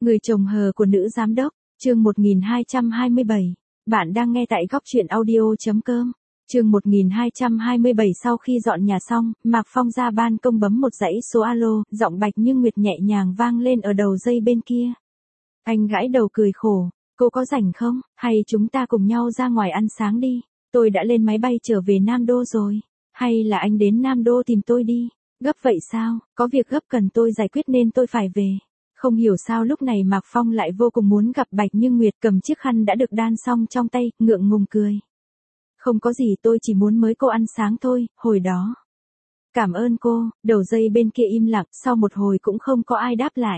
Người chồng hờ của nữ giám đốc, chương 1227. Bạn đang nghe tại góc truyện audio.com. Chương 1227. Sau khi dọn nhà xong, Mạc Phong ra ban công bấm một dãy số alo, giọng Bạch Như Nguyệt nhẹ nhàng vang lên ở đầu dây bên kia. Anh gãi đầu cười khổ, cô có rảnh không, hay chúng ta cùng nhau ra ngoài ăn sáng đi, tôi đã lên máy bay trở về Nam Đô rồi, hay là anh đến Nam Đô tìm tôi đi, gấp vậy sao, có việc gấp cần tôi giải quyết nên tôi phải về. Không hiểu sao lúc này Mạc Phong lại vô cùng muốn gặp Bạch Như Nguyệt, cầm chiếc khăn đã được đan xong trong tay, ngượng ngùng cười. Không có gì, tôi chỉ muốn mời cô ăn sáng thôi, hồi đó. Cảm ơn cô, đầu dây bên kia im lặng, sau một hồi cũng không có ai đáp lại.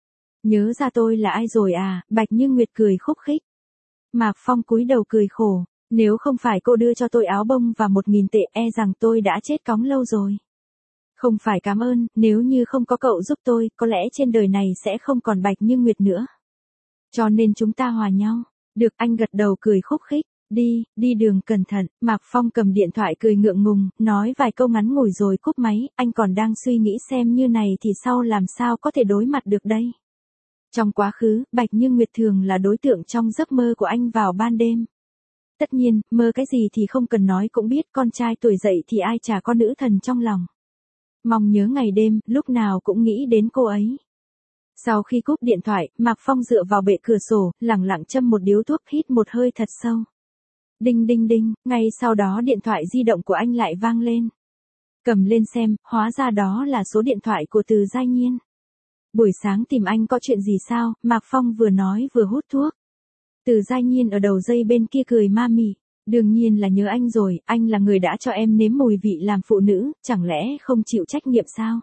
Nhớ ra tôi là ai rồi à, Bạch Như Nguyệt cười khúc khích. Mạc Phong cúi đầu cười khổ, nếu không phải cô đưa cho tôi áo bông và 1.000 tệ e rằng tôi đã chết cóng lâu rồi. Không phải cảm ơn, nếu như không có cậu giúp tôi, có lẽ trên đời này sẽ không còn Bạch Như Nguyệt nữa. Cho nên chúng ta hòa nhau. Được, anh gật đầu cười khúc khích. Đi đường cẩn thận. Mạc Phong cầm điện thoại cười ngượng ngùng, nói vài câu ngắn ngủi rồi cúp máy, anh còn đang suy nghĩ xem như này thì sau làm sao có thể đối mặt được đây. Trong quá khứ, Bạch Như Nguyệt thường là đối tượng trong giấc mơ của anh vào ban đêm. Tất nhiên, mơ cái gì thì không cần nói cũng biết, con trai tuổi dậy thì ai chả có nữ thần trong lòng. Mong nhớ ngày đêm, lúc nào cũng nghĩ đến cô ấy. Sau khi cúp điện thoại, Mạc Phong dựa vào bệ cửa sổ, lẳng lặng châm một điếu thuốc, hít một hơi thật sâu. Đinh đinh đinh, ngay sau đó điện thoại di động của anh lại vang lên. Cầm lên xem, hóa ra đó là số điện thoại của Từ Giai Nhiên. Buổi sáng tìm anh có chuyện gì sao, Mạc Phong vừa nói vừa hút thuốc. Từ Giai Nhiên ở đầu dây bên kia cười ma mị. Đương nhiên là nhớ anh rồi, anh là người đã cho em nếm mùi vị làm phụ nữ, chẳng lẽ không chịu trách nhiệm sao?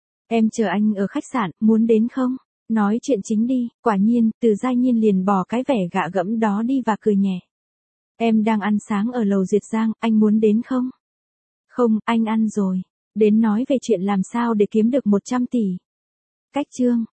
Em chờ anh ở khách sạn, muốn đến không? Nói chuyện chính đi, quả nhiên, Từ Giai Nhiên liền bỏ cái vẻ gạ gẫm đó đi và cười nhẹ. Em đang ăn sáng ở lầu Duyệt Giang, anh muốn đến không? Không, anh ăn rồi. Đến nói về chuyện làm sao để kiếm được 100 tỷ. Cách chương.